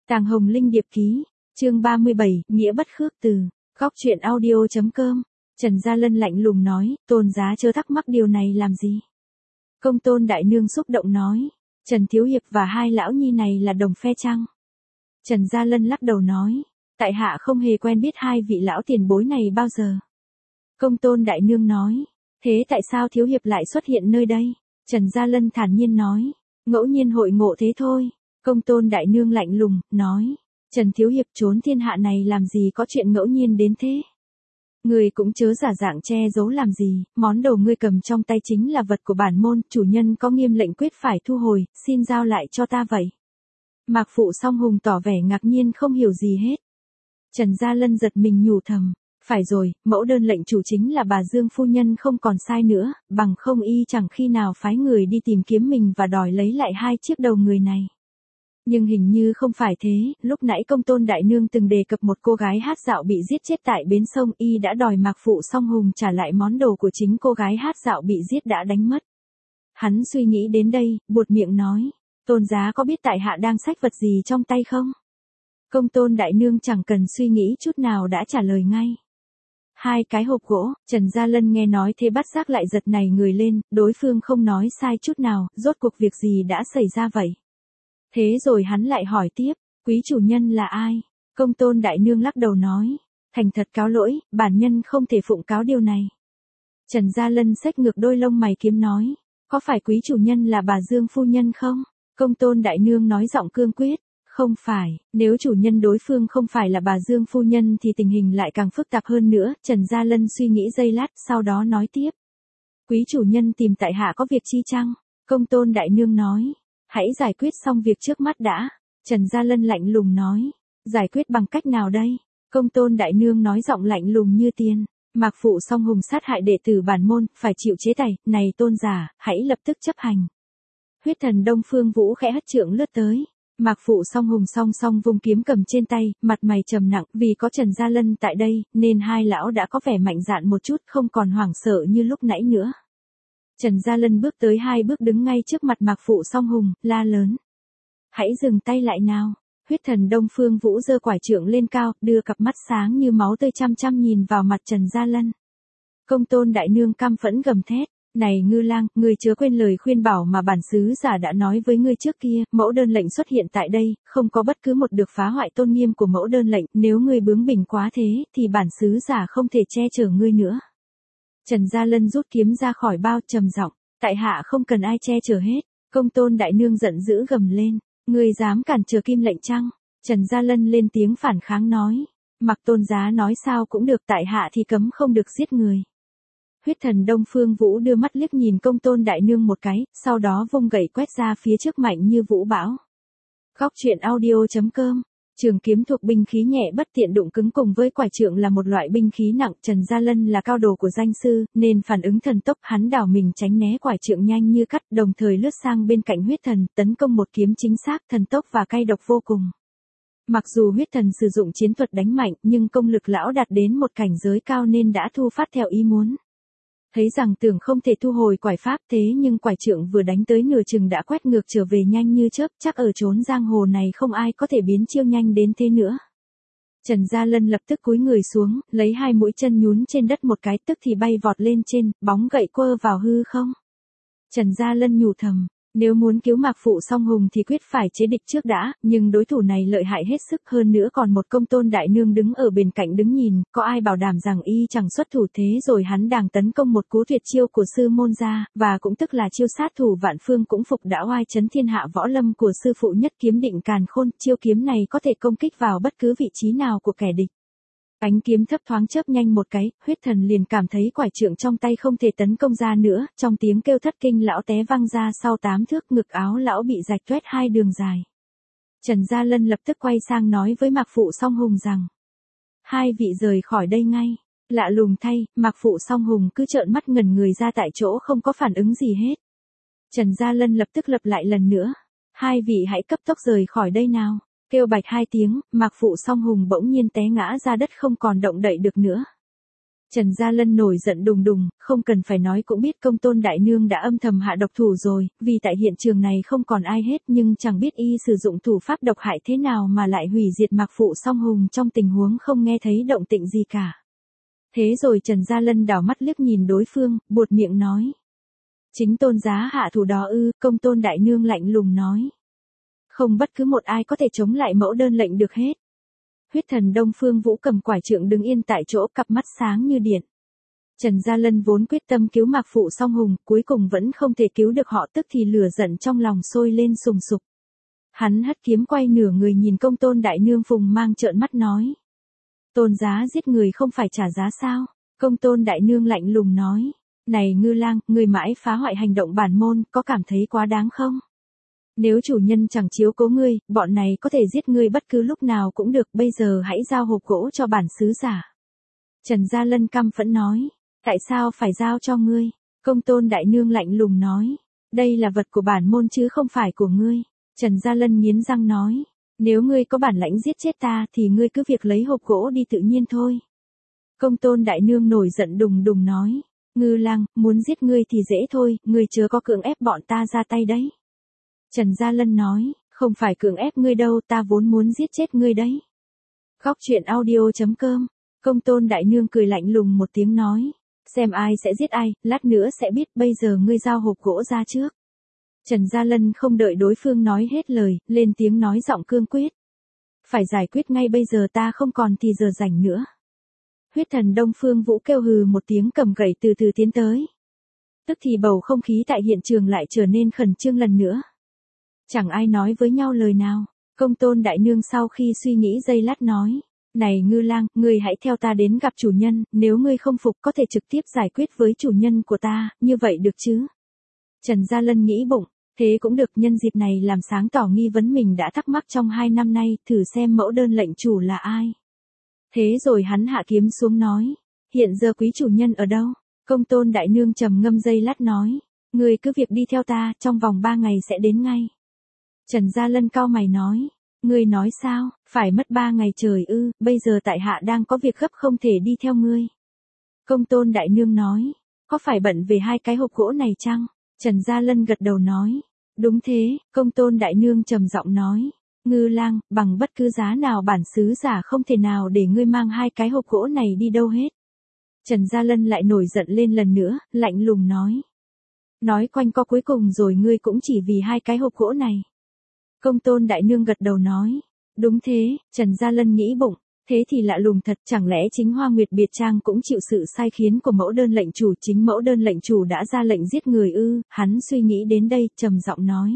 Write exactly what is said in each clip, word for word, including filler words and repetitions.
Tàng Hồng Linh điệp ký, chương ba mươi bảy, nghĩa bất khước từ, góc truyện audio.com. Trần Gia Lân lạnh lùng nói, Tôn giá chớ thắc mắc điều này làm gì. Công Tôn đại nương xúc động nói, Trần Thiếu Hiệp và hai lão nhi này là đồng phe chăng? Trần Gia Lân lắc đầu nói, tại hạ không hề quen biết hai vị lão tiền bối này bao giờ. Công Tôn đại nương nói, thế tại sao Thiếu Hiệp lại xuất hiện nơi đây? Trần Gia Lân thản nhiên nói, ngẫu nhiên hội ngộ thế thôi. Công Tôn đại nương lạnh lùng, nói, Trần Thiếu Hiệp trốn thiên hạ này làm gì có chuyện ngẫu nhiên đến thế. Người cũng chớ giả dạng che giấu làm gì, món đồ ngươi cầm trong tay chính là vật của bản môn, chủ nhân có nghiêm lệnh quyết phải thu hồi, xin giao lại cho ta vậy. Mạc Phụ Song Hùng tỏ vẻ ngạc nhiên không hiểu gì hết. Trần Gia Lân giật mình nhủ thầm, phải rồi, mẫu đơn lệnh chủ chính là bà Dương phu nhân không còn sai nữa, bằng không y chẳng khi nào phái người đi tìm kiếm mình và đòi lấy lại hai chiếc đầu người này. Nhưng hình như không phải thế, lúc nãy Công Tôn đại nương từng đề cập một cô gái hát dạo bị giết chết tại bến sông, y đã đòi Mạc Phụ Song Hùng trả lại món đồ của chính cô gái hát dạo bị giết đã đánh mất. Hắn suy nghĩ đến đây, buột miệng nói, Tôn giá có biết tại hạ đang xách vật gì trong tay không? Công Tôn đại nương chẳng cần suy nghĩ chút nào đã trả lời ngay. Hai cái hộp gỗ. Trần Gia Lân nghe nói thế bắt giác lại giật nảy người lên, đối phương không nói sai chút nào, rốt cuộc việc gì đã xảy ra vậy? Thế rồi hắn lại hỏi tiếp, quý chủ nhân là ai? Công Tôn đại nương lắc đầu nói, thành thật cáo lỗi, bản nhân không thể phụng cáo điều này. Trần Gia Lân xách ngược đôi lông mày kiếm nói, có phải quý chủ nhân là bà Dương phu nhân không? Công Tôn đại nương nói giọng cương quyết, không phải, nếu chủ nhân đối phương không phải là bà Dương phu nhân thì tình hình lại càng phức tạp hơn nữa. Trần Gia Lân suy nghĩ giây lát, sau đó nói tiếp, quý chủ nhân tìm tại hạ có việc chi chăng? Công Tôn đại nương nói, hãy giải quyết xong việc trước mắt đã. Trần Gia Lân lạnh lùng nói, giải quyết bằng cách nào đây? Công Tôn đại nương nói giọng lạnh lùng như tiền, Mạc Phụ Song Hùng sát hại đệ tử bản môn, phải chịu chế tài, này Tôn giả, hãy lập tức chấp hành. Huyết thần Đông Phương Vũ khẽ hất trượng lướt tới. Mạc Phụ Song Hùng song song vung kiếm cầm trên tay, mặt mày trầm nặng, vì có Trần Gia Lân tại đây, nên hai lão đã có vẻ mạnh dạn một chút, không còn hoảng sợ như lúc nãy nữa. Trần Gia Lân bước tới hai bước đứng ngay trước mặt Mạc Phụ Song Hùng, la lớn. Hãy dừng tay lại nào. Huyết thần Đông Phương Vũ giơ quải trượng lên cao, đưa cặp mắt sáng như máu tươi chăm chăm nhìn vào mặt Trần Gia Lân. Công Tôn đại nương căm phẫn gầm thét. Này Ngư Lang, ngươi chớ quên lời khuyên bảo mà bản sứ giả đã nói với ngươi trước kia, mẫu đơn lệnh xuất hiện tại đây, không có bất cứ một được phá hoại tôn nghiêm của mẫu đơn lệnh, nếu ngươi bướng bỉnh quá thế, thì bản sứ giả không thể che chở ngươi nữa. Trần Gia Lân rút kiếm ra khỏi bao trầm giọng, tại hạ không cần ai che chở hết. Công Tôn đại nương giận dữ gầm lên, ngươi dám cản trở kim lệnh chăng? Trần Gia Lân lên tiếng phản kháng nói, mặc Tôn giá nói sao cũng được, tại hạ thì cấm không được giết người. Huyết thần Đông Phương Vũ đưa mắt liếc nhìn Công Tôn đại nương một cái, sau đó vung gậy quét ra phía trước mạnh như vũ bão. Góc truyện audio.com. Trường kiếm thuộc binh khí nhẹ bất tiện đụng cứng cùng với quải trượng là một loại binh khí nặng. Trần Gia Lân là cao đồ của danh sư, nên phản ứng thần tốc, hắn đảo mình tránh né quải trượng nhanh như cắt, đồng thời lướt sang bên cạnh huyết thần, tấn công một kiếm chính xác, thần tốc và cay độc vô cùng. Mặc dù huyết thần sử dụng chiến thuật đánh mạnh, nhưng công lực lão đạt đến một cảnh giới cao nên đã thu phát theo ý muốn. Thấy rằng tưởng không thể thu hồi quải pháp, thế nhưng quải trượng vừa đánh tới nửa chừng đã quét ngược trở về nhanh như chớp, chắc ở chốn giang hồ này không ai có thể biến chiêu nhanh đến thế nữa. Trần Gia Lân lập tức cúi người xuống, lấy hai mũi chân nhún trên đất một cái, tức thì bay vọt lên trên, bóng gậy quơ vào hư không. Trần Gia Lân nhủ thầm, nếu muốn cứu Mạc Phụ Song Hùng thì quyết phải chế địch trước đã, nhưng đối thủ này lợi hại hết sức, hơn nữa còn một Công Tôn đại nương đứng ở bên cạnh đứng nhìn, có ai bảo đảm rằng y chẳng xuất thủ. Thế rồi hắn đang tấn công một cú tuyệt chiêu của sư môn gia, và cũng tức là chiêu sát thủ vạn phương cũng phục đã oai chấn thiên hạ võ lâm của sư phụ Nhất Kiếm Định Càn Khôn. Chiêu kiếm này có thể công kích vào bất cứ vị trí nào của kẻ địch. Ánh kiếm thấp thoáng chớp nhanh một cái, huyết thần liền cảm thấy quải trượng trong tay không thể tấn công ra nữa, trong tiếng kêu thất kinh lão té văng ra sau tám thước, ngực áo lão bị rạch toét hai đường dài. Trần Gia Lân lập tức quay sang nói với Mạc Phụ Song Hùng rằng, hai vị rời khỏi đây ngay. Lạ lùng thay, Mạc Phụ Song Hùng cứ trợn mắt ngẩn người ra tại chỗ không có phản ứng gì hết. Trần Gia Lân lập tức lặp lại lần nữa, hai vị hãy cấp tốc rời khỏi đây nào. Kêu bạch hai tiếng, Mạc Phụ Song Hùng bỗng nhiên té ngã ra đất không còn động đậy được nữa. Trần Gia Lân nổi giận đùng đùng, không cần phải nói cũng biết Công Tôn đại nương đã âm thầm hạ độc thủ rồi, vì tại hiện trường này không còn ai hết nhưng chẳng biết y sử dụng thủ pháp độc hại thế nào mà lại hủy diệt Mạc Phụ Song Hùng trong tình huống không nghe thấy động tĩnh gì cả. Thế rồi Trần Gia Lân đảo mắt liếc nhìn đối phương, buột miệng nói. Chính Tôn giá hạ thủ đó ư? Công Tôn đại nương lạnh lùng nói. Không bất cứ một ai có thể chống lại mẫu đơn lệnh được hết. Huyết thần Đông Phương Vũ cầm quải trượng đứng yên tại chỗ, cặp mắt sáng như điện. Trần Gia Lân vốn quyết tâm cứu Mạc Phụ Song Hùng, cuối cùng vẫn không thể cứu được họ, tức thì lửa giận trong lòng sôi lên sùng sục. Hắn hất kiếm quay nửa người nhìn Công Tôn đại nương Phùng Mang trợn mắt nói. Tôn giá giết người không phải trả giá sao? Công Tôn đại nương lạnh lùng nói. Này Ngư Lang, người mãi phá hoại hành động bản môn, có cảm thấy quá đáng không? Nếu chủ nhân chẳng chiếu cố ngươi, bọn này có thể giết ngươi bất cứ lúc nào cũng được, bây giờ hãy giao hộp gỗ cho bản sứ giả. Trần Gia Lân căm phẫn nói. Tại sao phải giao cho ngươi? Công Tôn đại nương lạnh lùng nói. Đây là vật của bản môn chứ không phải của ngươi. Trần Gia Lân nghiến răng nói. Nếu ngươi có bản lãnh giết chết ta thì ngươi cứ việc lấy hộp gỗ đi tự nhiên thôi. Công Tôn đại nương nổi giận đùng đùng nói. Ngư Lang, muốn giết ngươi thì dễ thôi, ngươi chớ có cưỡng ép bọn ta ra tay đấy. Trần Gia Lân nói, không phải cưỡng ép ngươi đâu, ta vốn muốn giết chết ngươi đấy. Góc truyện audio chấm com. Công Tôn đại nương cười lạnh lùng một tiếng nói. Xem ai sẽ giết ai, lát nữa sẽ biết, bây giờ ngươi giao hộp gỗ ra trước. Trần Gia Lân không đợi đối phương nói hết lời, lên tiếng nói giọng cương quyết. Phải giải quyết ngay bây giờ, ta không còn thì giờ rảnh nữa. Huyết thần Đông Phương Vũ kêu hừ một tiếng, cầm gậy từ từ tiến tới. Tức thì bầu không khí tại hiện trường lại trở nên khẩn trương lần nữa. Chẳng ai nói với nhau lời nào. Công Tôn đại nương sau khi suy nghĩ giây lát nói. Này Ngư Lang, ngươi hãy theo ta đến gặp chủ nhân, nếu ngươi không phục có thể trực tiếp giải quyết với chủ nhân của ta, như vậy được chứ? Trần Gia Lân nghĩ bụng, thế cũng được, nhân dịp này làm sáng tỏ nghi vấn mình đã thắc mắc trong hai năm nay, thử xem mẫu đơn lệnh chủ là ai. Thế rồi hắn hạ kiếm xuống nói, hiện giờ quý chủ nhân ở đâu? Công Tôn đại nương trầm ngâm giây lát nói, ngươi cứ việc đi theo ta, trong vòng ba ngày sẽ đến ngay. Trần Gia Lân cau mày nói, ngươi nói sao, phải mất ba ngày trời ư, bây giờ tại hạ đang có việc gấp không thể đi theo ngươi. Công Tôn đại nương nói, có phải bận về hai cái hộp gỗ này chăng? Trần Gia Lân gật đầu nói, đúng thế. Công Tôn đại nương trầm giọng nói, Ngư Lang, bằng bất cứ giá nào bản sứ giả không thể nào để ngươi mang hai cái hộp gỗ này đi đâu hết. Trần Gia Lân lại nổi giận lên lần nữa, lạnh lùng nói. Nói quanh co cuối cùng rồi ngươi cũng chỉ vì hai cái hộp gỗ này. Công Tôn đại nương gật đầu nói, đúng thế. Trần Gia Lân nghĩ bụng, thế thì lạ lùng thật, chẳng lẽ chính Hoa Nguyệt Biệt Trang cũng chịu sự sai khiến của mẫu đơn lệnh chủ, chính mẫu đơn lệnh chủ đã ra lệnh giết người ư? Hắn suy nghĩ đến đây, trầm giọng nói.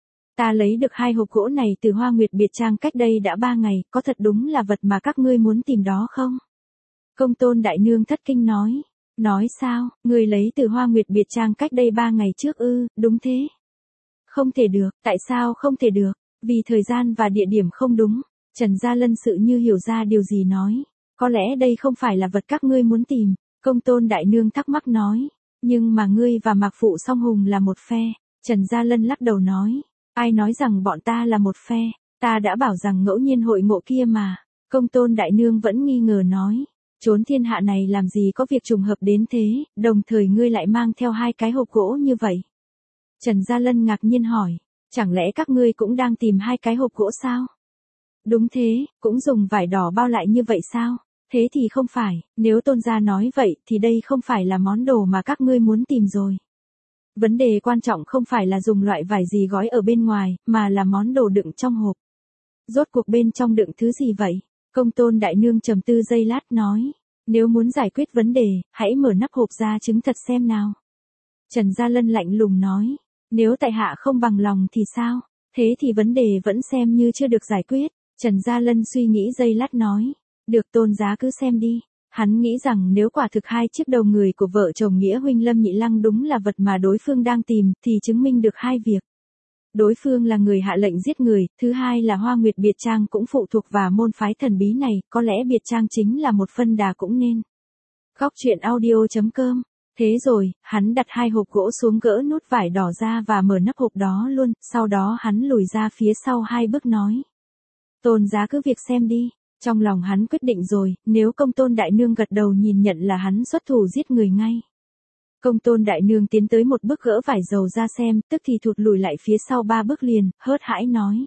Ta lấy được hai hộp gỗ này từ Hoa Nguyệt Biệt Trang cách đây đã ba ngày, có thật đúng là vật mà các ngươi muốn tìm đó không? Công Tôn đại nương thất kinh nói. Nói sao, ngươi lấy từ Hoa Nguyệt Biệt Trang cách đây ba ngày trước ư? Đúng thế. Không thể được, tại sao không thể được? Vì thời gian và địa điểm không đúng. Trần Gia Lân sự như hiểu ra điều gì nói. Có lẽ đây không phải là vật các ngươi muốn tìm. Công Tôn đại nương thắc mắc nói. Nhưng mà ngươi và Mạc Phụ Song Hùng là một phe. Trần Gia Lân lắc đầu nói. Ai nói rằng bọn ta là một phe? Ta đã bảo rằng ngẫu nhiên hội ngộ kia mà. Công Tôn đại nương vẫn nghi ngờ nói. Trốn thiên hạ này làm gì có việc trùng hợp đến thế, đồng thời ngươi lại mang theo hai cái hộp gỗ như vậy. Trần Gia Lân ngạc nhiên hỏi. Chẳng lẽ các ngươi cũng đang tìm hai cái hộp gỗ sao? Đúng thế, cũng dùng vải đỏ bao lại như vậy sao? Thế thì không phải, nếu Tôn gia nói vậy thì đây không phải là món đồ mà các ngươi muốn tìm rồi. Vấn đề quan trọng không phải là dùng loại vải gì gói ở bên ngoài, mà là món đồ đựng trong hộp. Rốt cuộc bên trong đựng thứ gì vậy? Công Tôn đại nương trầm tư giây lát nói. Nếu muốn giải quyết vấn đề, hãy mở nắp hộp ra chứng thật xem nào. Trần Gia Lân lạnh lùng nói. Nếu tại hạ không bằng lòng thì sao? Thế thì vấn đề vẫn xem như chưa được giải quyết. Trần Gia Lân suy nghĩ giây lát nói. Được, Tôn giá cứ xem đi. Hắn nghĩ rằng nếu quả thực hai chiếc đầu người của vợ chồng Nghĩa huynh Lâm Nhị Lăng đúng là vật mà đối phương đang tìm, thì chứng minh được hai việc. Đối phương là người hạ lệnh giết người, thứ hai là Hoa Nguyệt Biệt Trang cũng phụ thuộc vào môn phái thần bí này, có lẽ Biệt Trang chính là một phân đà cũng nên. Góc truyện audio chấm com. Thế rồi, hắn đặt hai hộp gỗ xuống, gỡ nút vải đỏ ra và mở nắp hộp đó luôn, sau đó hắn lùi ra phía sau hai bước nói. Tôn giá cứ việc xem đi. Trong lòng hắn quyết định rồi, nếu Công Tôn đại nương gật đầu nhìn nhận là hắn xuất thủ giết người ngay. Công Tôn đại nương tiến tới một bước gỡ vải dầu ra xem, tức thì thụt lùi lại phía sau ba bước liền, hớt hãi nói.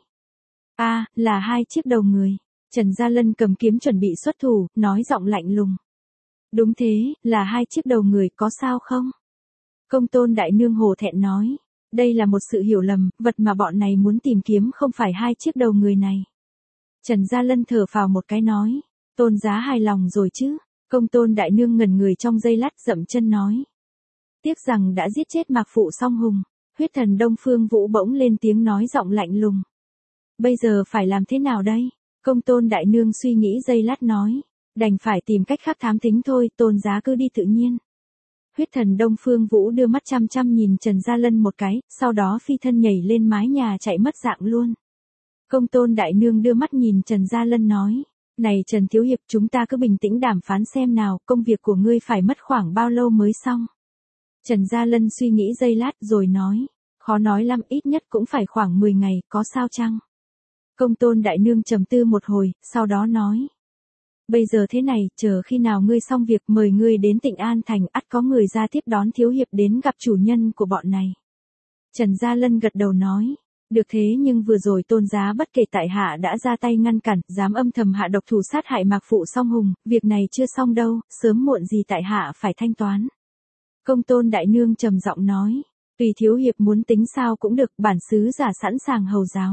A, là hai chiếc đầu người. Trần Gia Lân cầm kiếm chuẩn bị xuất thủ, nói giọng lạnh lùng. Đúng thế, là hai chiếc đầu người, có sao không? Công Tôn đại nương hổ thẹn nói. Đây là một sự hiểu lầm, vật mà bọn này muốn tìm kiếm không phải hai chiếc đầu người này. Trần Gia Lân thở phào một cái nói. Tôn giá hài lòng rồi chứ? Công Tôn đại nương ngẩn người trong giây lát dậm chân nói. Tiếc rằng đã giết chết Mạc Phụ Song Hùng. Huyết thần Đông Phương Vũ bỗng lên tiếng nói giọng lạnh lùng. Bây giờ phải làm thế nào đây? Công Tôn đại nương suy nghĩ giây lát nói. Đành phải tìm cách khác thám thính thôi, Tôn giá cứ đi tự nhiên. Huyết thần Đông Phương Vũ đưa mắt chăm chăm nhìn Trần Gia Lân một cái, sau đó phi thân nhảy lên mái nhà chạy mất dạng luôn. Công Tôn đại nương đưa mắt nhìn Trần Gia Lân nói. Này Trần Thiếu Hiệp, chúng ta cứ bình tĩnh đàm phán xem nào, công việc của ngươi phải mất khoảng bao lâu mới xong. Trần Gia Lân suy nghĩ giây lát rồi nói. Khó nói lắm, ít nhất cũng phải khoảng mười ngày, có sao chăng? Công Tôn đại nương trầm tư một hồi, sau đó nói. Bây giờ thế này, chờ khi nào ngươi xong việc mời ngươi đến Tịnh An Thành, ắt có người ra tiếp đón Thiếu Hiệp đến gặp chủ nhân của bọn này. Trần Gia Lân gật đầu nói. Được thế nhưng vừa rồi Tôn giá bất kể tại hạ đã ra tay ngăn cản, dám âm thầm hạ độc thủ sát hại Mạc Phụ Song Hùng, việc này chưa xong đâu, sớm muộn gì tại hạ phải thanh toán. Công Tôn đại nương trầm giọng nói. Tùy Thiếu Hiệp muốn tính sao cũng được, bản xứ giả sẵn sàng hầu giáo.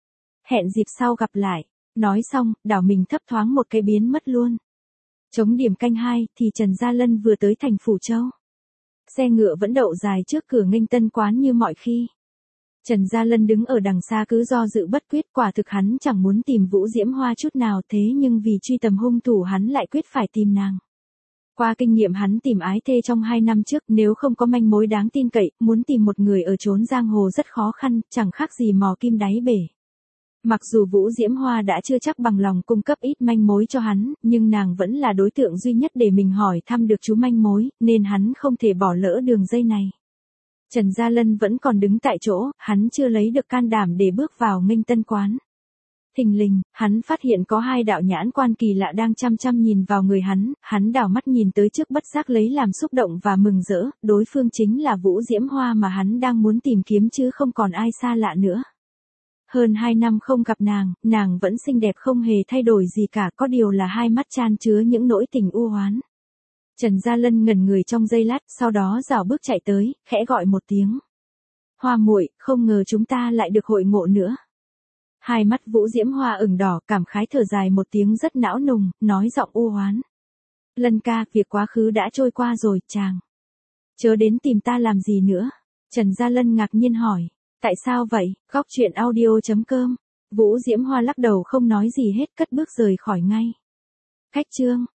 Hẹn dịp sau gặp lại. Nói xong, đảo mình thấp thoáng một cái biến mất luôn. Chống điểm canh hai, thì Trần Gia Lân vừa tới thành Phủ Châu. Xe ngựa vẫn đậu dài trước cửa nghênh tân quán như mọi khi. Trần Gia Lân đứng ở đằng xa cứ do dự bất quyết, quả thực hắn chẳng muốn tìm Vũ Diễm Hoa chút nào, thế nhưng vì truy tầm hung thủ hắn lại quyết phải tìm nàng. Qua kinh nghiệm hắn tìm ái thê trong hai năm trước, nếu không có manh mối đáng tin cậy, muốn tìm một người ở chốn giang hồ rất khó khăn, chẳng khác gì mò kim đáy bể. Mặc dù Vũ Diễm Hoa đã chưa chắc bằng lòng cung cấp ít manh mối cho hắn, nhưng nàng vẫn là đối tượng duy nhất để mình hỏi thăm được chú manh mối, nên hắn không thể bỏ lỡ đường dây này. Trần Gia Lân vẫn còn đứng tại chỗ, hắn chưa lấy được can đảm để bước vào nghênh tân quán. Thình lình, hắn phát hiện có hai đạo nhãn quan kỳ lạ đang chăm chăm nhìn vào người hắn, hắn đảo mắt nhìn tới trước bất giác lấy làm xúc động và mừng rỡ, đối phương chính là Vũ Diễm Hoa mà hắn đang muốn tìm kiếm chứ không còn ai xa lạ nữa. Hơn hai năm không gặp nàng, nàng vẫn xinh đẹp không hề thay đổi gì cả, có điều là hai mắt chan chứa những nỗi tình u oán. Trần Gia Lân ngẩn người trong giây lát, sau đó rảo bước chạy tới, khẽ gọi một tiếng. Hoa muội, không ngờ chúng ta lại được hội ngộ nữa. Hai mắt Vũ Diễm Hoa ửng đỏ, cảm khái thở dài một tiếng rất não nùng, nói giọng u oán. Lân ca, việc quá khứ đã trôi qua rồi, chàng. Chớ đến tìm ta làm gì nữa? Trần Gia Lân ngạc nhiên hỏi. Tại sao vậy? Góc truyện audio chấm com. Vũ Diễm Hoa lắc đầu không nói gì hết, cất bước rời khỏi ngay. Khách chương.